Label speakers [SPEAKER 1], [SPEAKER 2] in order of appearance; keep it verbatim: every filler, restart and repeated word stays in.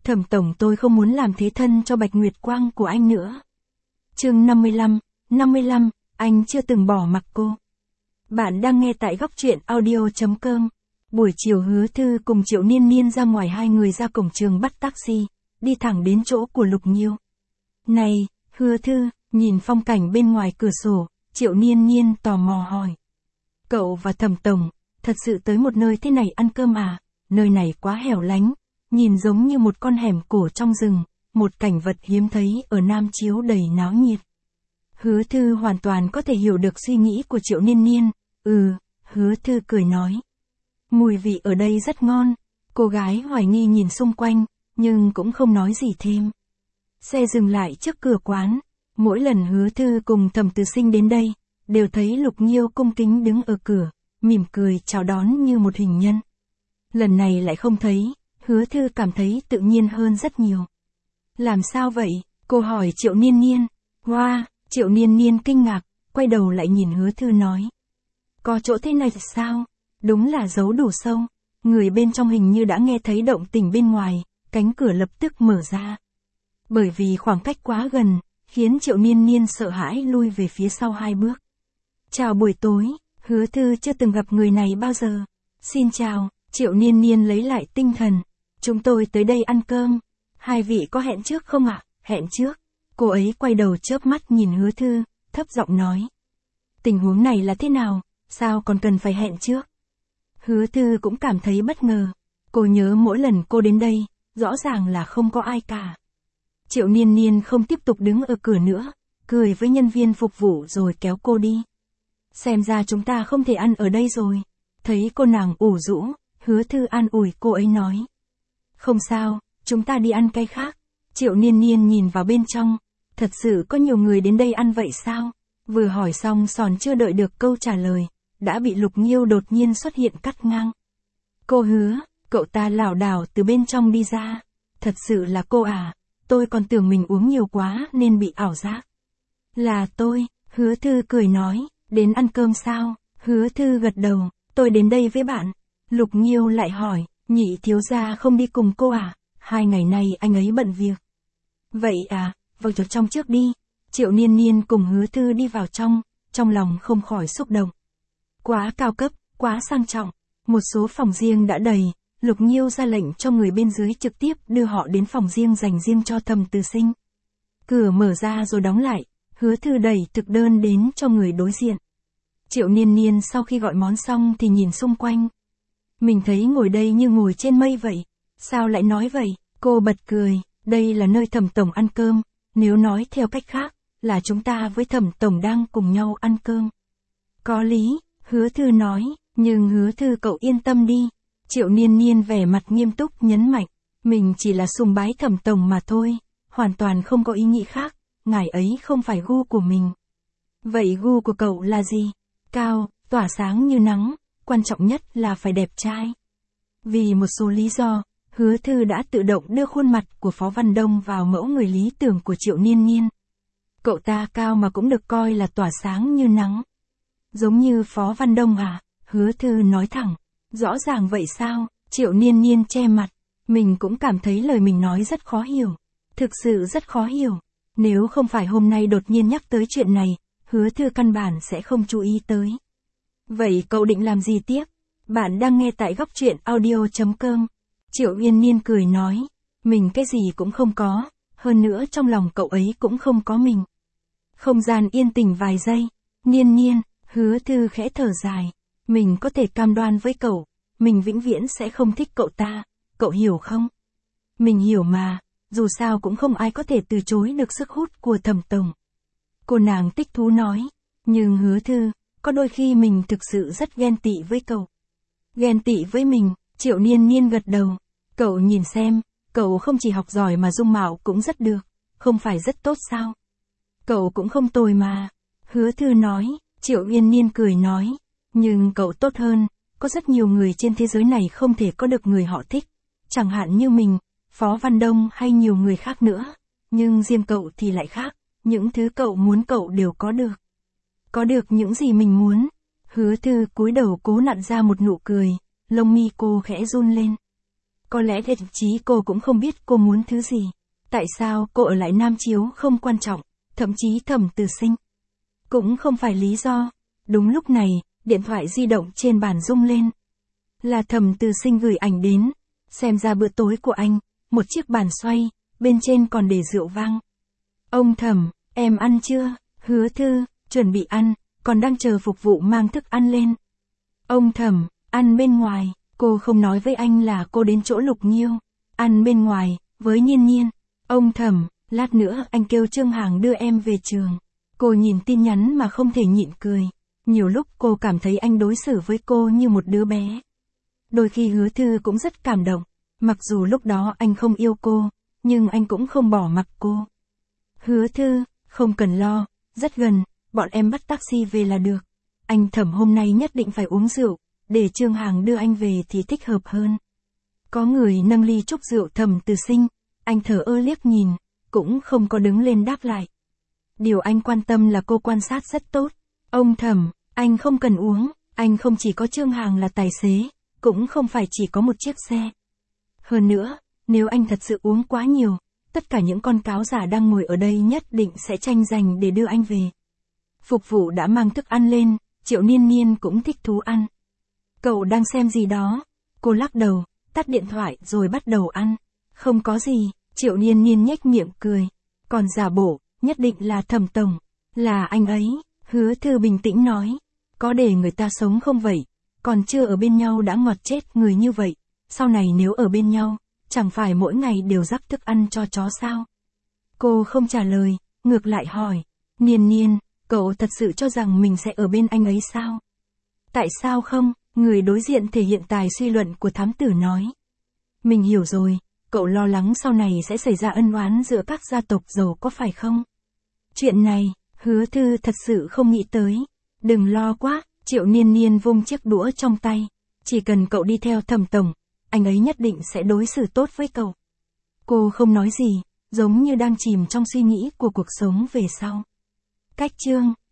[SPEAKER 1] Thẩm tổng, tôi không muốn làm thế thân cho Bạch Nguyệt Quang của anh nữa. Chương năm mươi lăm, năm mươi lăm, anh chưa từng bỏ mặc cô. Bạn đang nghe tại góc truyện audio chấm com. Buổi chiều Hứa Thư cùng Triệu Niên Niên ra ngoài, hai người ra cổng trường bắt taxi, đi thẳng đến chỗ của Lục Nhiêu. Này, Hứa Thư, nhìn phong cảnh bên ngoài cửa sổ, Triệu Niên Niên tò mò hỏi. Cậu và Thẩm tổng, thật sự tới một nơi thế này ăn cơm à? Nơi này quá hẻo lánh, nhìn giống như một con hẻm cổ trong rừng, một cảnh vật hiếm thấy ở Nam Chiếu đầy náo nhiệt. Hứa Thư hoàn toàn có thể hiểu được suy nghĩ của Triệu Niên Niên. Ừ, Hứa Thư cười nói. Mùi vị ở đây rất ngon. Cô gái hoài nghi nhìn xung quanh, nhưng cũng không nói gì thêm. Xe dừng lại trước cửa quán. Mỗi lần Hứa Thư cùng Thẩm Từ Sinh đến đây, đều thấy Lục Nhiêu cung kính đứng ở cửa, mỉm cười chào đón như một hình nhân. Lần này lại không thấy, Hứa Thư cảm thấy tự nhiên hơn rất nhiều. Làm sao vậy? Cô hỏi Triệu Niên Niên. Wow, Triệu Niên Niên kinh ngạc, quay đầu lại nhìn Hứa Thư nói. Có chỗ thế này sao? Đúng là giấu đủ sâu. Người bên trong hình như đã nghe thấy động tĩnh bên ngoài, cánh cửa lập tức mở ra. Bởi vì khoảng cách quá gần, khiến Triệu Niên Niên sợ hãi lui về phía sau hai bước. Chào buổi tối, Hứa Thư chưa từng gặp người này bao giờ. Xin chào, Triệu Niên Niên lấy lại tinh thần. Chúng tôi tới đây ăn cơm. Hai vị có hẹn trước không ạ? Hẹn trước. Cô ấy quay đầu chớp mắt nhìn Hứa Thư, thấp giọng nói. Tình huống này là thế nào? Sao còn cần phải hẹn trước? Hứa Thư cũng cảm thấy bất ngờ. Cô nhớ mỗi lần cô đến đây, rõ ràng là không có ai cả. Triệu Niên Niên không tiếp tục đứng ở cửa nữa, cười với nhân viên phục vụ rồi kéo cô đi. Xem ra chúng ta không thể ăn ở đây rồi. Thấy cô nàng ủ rũ, Hứa Thư an ủi cô ấy nói. Không sao, chúng ta đi ăn cái khác. Triệu Niên Niên nhìn vào bên trong. Thật sự có nhiều người đến đây ăn vậy sao? Vừa hỏi xong còn chưa đợi được câu trả lời, đã bị Lục Nhiêu đột nhiên xuất hiện cắt ngang. Cô Hứa, cậu ta lảo đảo từ bên trong đi ra. Thật sự là cô à? Tôi còn tưởng mình uống nhiều quá nên bị ảo giác. Là tôi, Hứa Thư cười nói. Đến ăn cơm sao? Hứa Thư gật đầu. Tôi đến đây với bạn. Lục Nhiêu lại hỏi. Nhị thiếu gia không đi cùng cô à? Hai ngày nay anh ấy bận việc. Vậy à, vào trong trước đi. Triệu Niên Niên cùng Hứa Thư đi vào trong, trong lòng không khỏi xúc động. Quá cao cấp, quá sang trọng. Một số phòng riêng đã đầy, Lục Nhiêu ra lệnh cho người bên dưới trực tiếp đưa họ đến phòng riêng dành riêng cho Thẩm Từ Sinh. Cửa mở ra rồi đóng lại, Hứa Thư đẩy thực đơn đến cho người đối diện. Triệu Niên Niên sau khi gọi món xong thì nhìn xung quanh. Mình thấy ngồi đây như ngồi trên mây vậy. Sao lại nói vậy? Cô bật cười. Đây là nơi Thẩm tổng ăn cơm. Nếu nói theo cách khác, là chúng ta với Thẩm tổng đang cùng nhau ăn cơm. Có lý, Hứa Thư nói. Nhưng Hứa Thư cậu yên tâm đi. Triệu Niên Niên vẻ mặt nghiêm túc nhấn mạnh. Mình chỉ là sùng bái Thẩm tổng mà thôi. Hoàn toàn không có ý nghĩ khác. Ngài ấy không phải gu của mình. Vậy gu của cậu là gì? Cao, tỏa sáng như nắng. Quan trọng nhất là phải đẹp trai. Vì một số lý do, Hứa Thư đã tự động đưa khuôn mặt của Phó Văn Đông vào mẫu người lý tưởng của Triệu Niên Niên. Cậu ta cao mà cũng được coi là tỏa sáng như nắng. Giống như Phó Văn Đông à? Hứa Thư nói thẳng. Rõ ràng vậy sao? Triệu Niên Niên che mặt. Mình cũng cảm thấy lời mình nói rất khó hiểu. Thực sự rất khó hiểu. Nếu không phải hôm nay đột nhiên nhắc tới chuyện này, Hứa Thư căn bản sẽ không chú ý tới. Vậy cậu định làm gì tiếp? Bạn đang nghe tại góc truyện audio chấm com. Triệu Niên Niên cười nói. Mình cái gì cũng không có. Hơn nữa trong lòng cậu ấy cũng không có mình. Không gian yên tĩnh vài giây. Niên Niên, Hứa Thư khẽ thở dài. Mình có thể cam đoan với cậu. Mình vĩnh viễn sẽ không thích cậu ta. Cậu hiểu không? Mình hiểu mà. Dù sao cũng không ai có thể từ chối được sức hút của Thẩm tổng. Cô nàng thích thú nói. Nhưng Hứa Thư, có đôi khi mình thực sự rất ghen tị với cậu. Ghen tị với mình? Triệu Niên Niên gật đầu. Cậu nhìn xem, cậu không chỉ học giỏi mà dung mạo cũng rất được. Không phải rất tốt sao? Cậu cũng không tồi mà. Hứa Thư nói. Triệu Niên Niên cười nói. Nhưng cậu tốt hơn. Có rất nhiều người trên thế giới này không thể có được người họ thích. Chẳng hạn như mình, Phó Văn Đông hay nhiều người khác nữa. Nhưng riêng cậu thì lại khác. Những thứ cậu muốn cậu đều có được. Có được những gì mình muốn. Hứa Thư cúi đầu cố nặn ra một nụ cười. Lông mi cô khẽ run lên. Có Có lẽ thậm chí cô cũng không biết cô muốn thứ gì. Tại sao cô ở lại Nam Chiếu không quan trọng, thậm chí Thẩm Từ Sinh cũng không phải lý do. Đúng lúc này, điện thoại di động trên bàn rung lên. Là Thẩm Từ Sinh gửi ảnh đến. Xem ra bữa tối của anh, một chiếc bàn xoay, bên trên còn để rượu vang. Ông Thẩm, em ăn chưa? Hứa Thư, chuẩn bị ăn, còn đang chờ phục vụ mang thức ăn lên. Ông Thẩm, ăn bên ngoài, cô không nói với anh là cô đến chỗ Lục Nhiêu. Ăn bên ngoài, với Nhiên Nhiên. Ông Thẩm, lát nữa anh kêu Trương Hằng đưa em về trường. Cô nhìn tin nhắn mà không thể nhịn cười. Nhiều lúc cô cảm thấy anh đối xử với cô như một đứa bé. Đôi khi Hứa Thư cũng rất cảm động. Mặc dù lúc đó anh không yêu cô, nhưng anh cũng không bỏ mặc cô. Hứa Thư, không cần lo, rất gần, bọn em bắt taxi về là được. Anh Thẩm hôm nay nhất định phải uống rượu, để Trương Hằng đưa anh về thì thích hợp hơn. Có người nâng ly chúc rượu Thẩm Từ Sinh, anh thở ơ liếc nhìn, cũng không có đứng lên đáp lại. Điều anh quan tâm là cô quan sát rất tốt. Ông Thẩm, anh không cần uống, anh không chỉ có Trương Hằng là tài xế, cũng không phải chỉ có một chiếc xe. Hơn nữa, nếu anh thật sự uống quá nhiều, tất cả những con cáo giả đang ngồi ở đây nhất định sẽ tranh giành để đưa anh về. Phục vụ đã mang thức ăn lên, Triệu Niên Niên cũng thích thú ăn. Cậu đang xem gì đó? Cô lắc đầu, tắt điện thoại rồi bắt đầu ăn. Không có gì, Triệu Niên Niên nhếch miệng cười. Còn giả bộ, nhất định là Thẩm tổng. Là anh ấy, Hứa Thư bình tĩnh nói. Có để người ta sống không vậy? Còn chưa ở bên nhau đã ngọt chết người như vậy. Sau này nếu ở bên nhau, chẳng phải mỗi ngày đều rắc thức ăn cho chó sao? Cô không trả lời, ngược lại hỏi. Niên Niên, cậu thật sự cho rằng mình sẽ ở bên anh ấy sao? Tại sao không? Người đối diện thể hiện tài suy luận của thám tử nói. Mình hiểu rồi, cậu lo lắng sau này sẽ xảy ra ân oán giữa các gia tộc giàu có phải không? Chuyện này, Hứa Thư thật sự không nghĩ tới. Đừng lo quá, Triệu Niên Niên vung chiếc đũa trong tay. Chỉ cần cậu đi theo Thẩm tổng, anh ấy nhất định sẽ đối xử tốt với cậu. Cô không nói gì, giống như đang chìm trong suy nghĩ của cuộc sống về sau. Cách chương